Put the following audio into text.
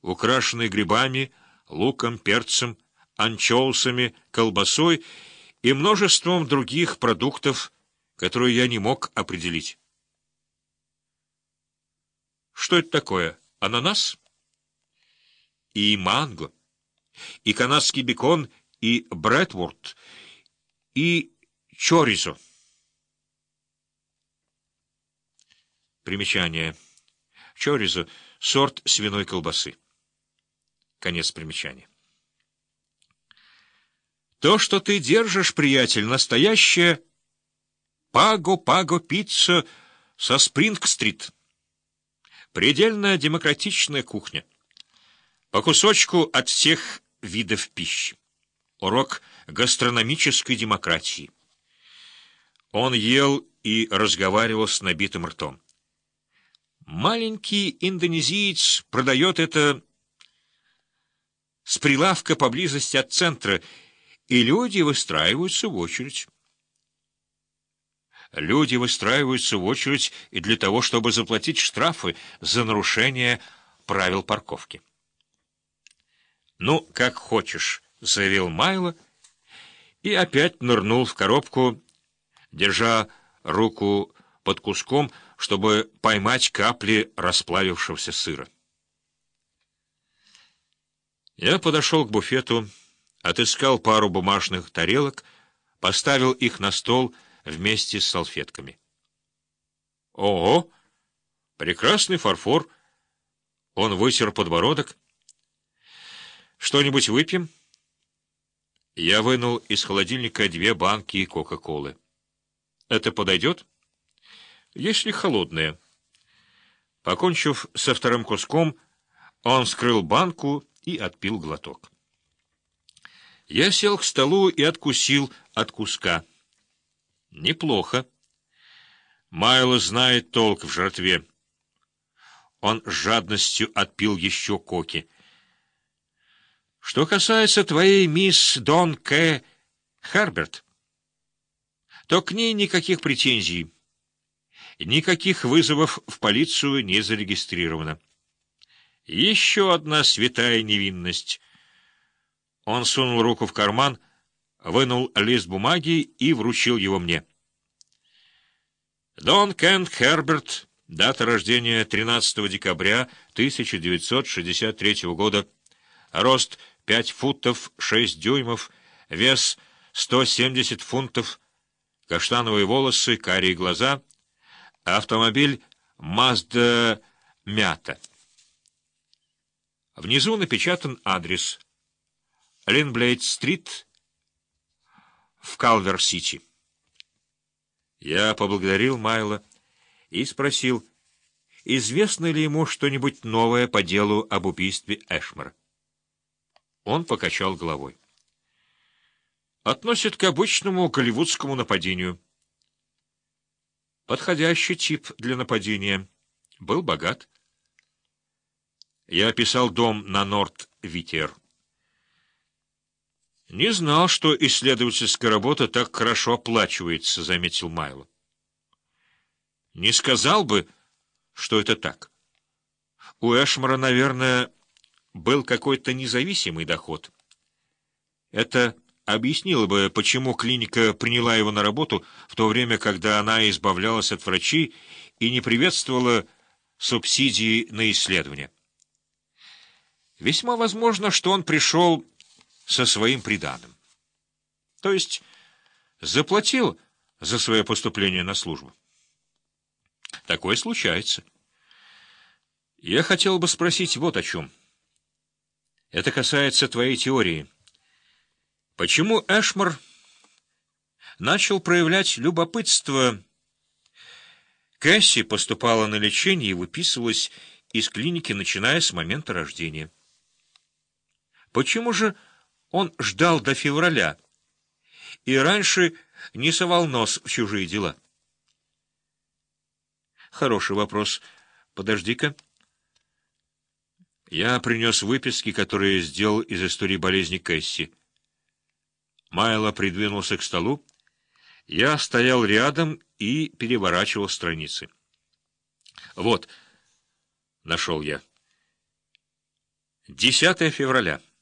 украшенный грибами, луком, перцем, анчоусами, колбасой и множеством других продуктов, которые я не мог определить. Что это такое? Ананас? И манго, и канадский бекон, и бретворд, и чоризо. Примечание. Чоризо — сорт свиной колбасы. Конец примечания. То, что ты держишь, приятель, настоящая паго-паго-пицца со Спринг-стрит. Предельно демократичная кухня. По кусочку от всех видов пищи. Урок гастрономической демократии. Он ел и разговаривал с набитым ртом. Маленький индонезиец продает это с прилавка поблизости от центра, и люди выстраиваются в очередь. Люди выстраиваются в очередь и для того, чтобы заплатить штрафы за нарушение правил парковки. «Ну, как хочешь», — заявил Майло и опять нырнул в коробку, держа руку под куском, чтобы поймать капли расплавившегося сыра. Я подошел к буфету, отыскал пару бумажных тарелок, поставил их на стол вместе с салфетками. «Ого! Прекрасный фарфор!» Он вытер подбородок. «Что-нибудь выпьем?» Я вынул из холодильника 2 банки Кока-Колы. «Это подойдет?» «Если холодная». Покончив со вторым куском, он вскрыл банку и отпил глоток. Я сел к столу и откусил от куска. Неплохо. Майло знает толк в жратве. Он с жадностью отпил еще коки. Что касается твоей мисс Дон К. Херберт, то к ней никаких претензий. Никаких вызовов в полицию не зарегистрировано. Еще одна святая невинность. Он сунул руку в карман, вынул лист бумаги и вручил его мне. Дон Кент Херберт, дата рождения 13 декабря 1963 года, рост 5 футов 6 дюймов, вес 170 фунтов, каштановые волосы, карие глаза, автомобиль Mazda Miata. Внизу напечатан адрес: Линблейд-стрит в Калвер-Сити. Я поблагодарил Майло и спросил, известно ли ему что-нибудь новое по делу об убийстве Эшмера. Он покачал головой. Относит к обычному голливудскому нападению. Подходящий тип для нападения. Был богат. Я описал дом на Норт-Витер. «Не знал, что исследовательская работа так хорошо оплачивается», — заметил Майло. «Не сказал бы, что это так. У Эшмера, наверное, был какой-то независимый доход. Это объяснило бы, почему клиника приняла его на работу в то время, когда она избавлялась от врачей и не приветствовала субсидии на исследования. Весьма возможно, что он пришел со своим приданым. То есть заплатил за свое поступление на службу. Такое случается. Я хотел бы спросить вот о чем. Это касается твоей теории. Почему Эшмер начал проявлять любопытство? Кэсси поступала на лечение и выписывалась из клиники, начиная с момента рождения. Почему же он ждал до февраля и раньше не совал нос в чужие дела? Хороший вопрос. Подожди-ка. Я принес выписки, которые сделал из истории болезни Кэсси. Майло придвинулся к столу. Я стоял рядом и переворачивал страницы. Вот, нашел я. 10 февраля.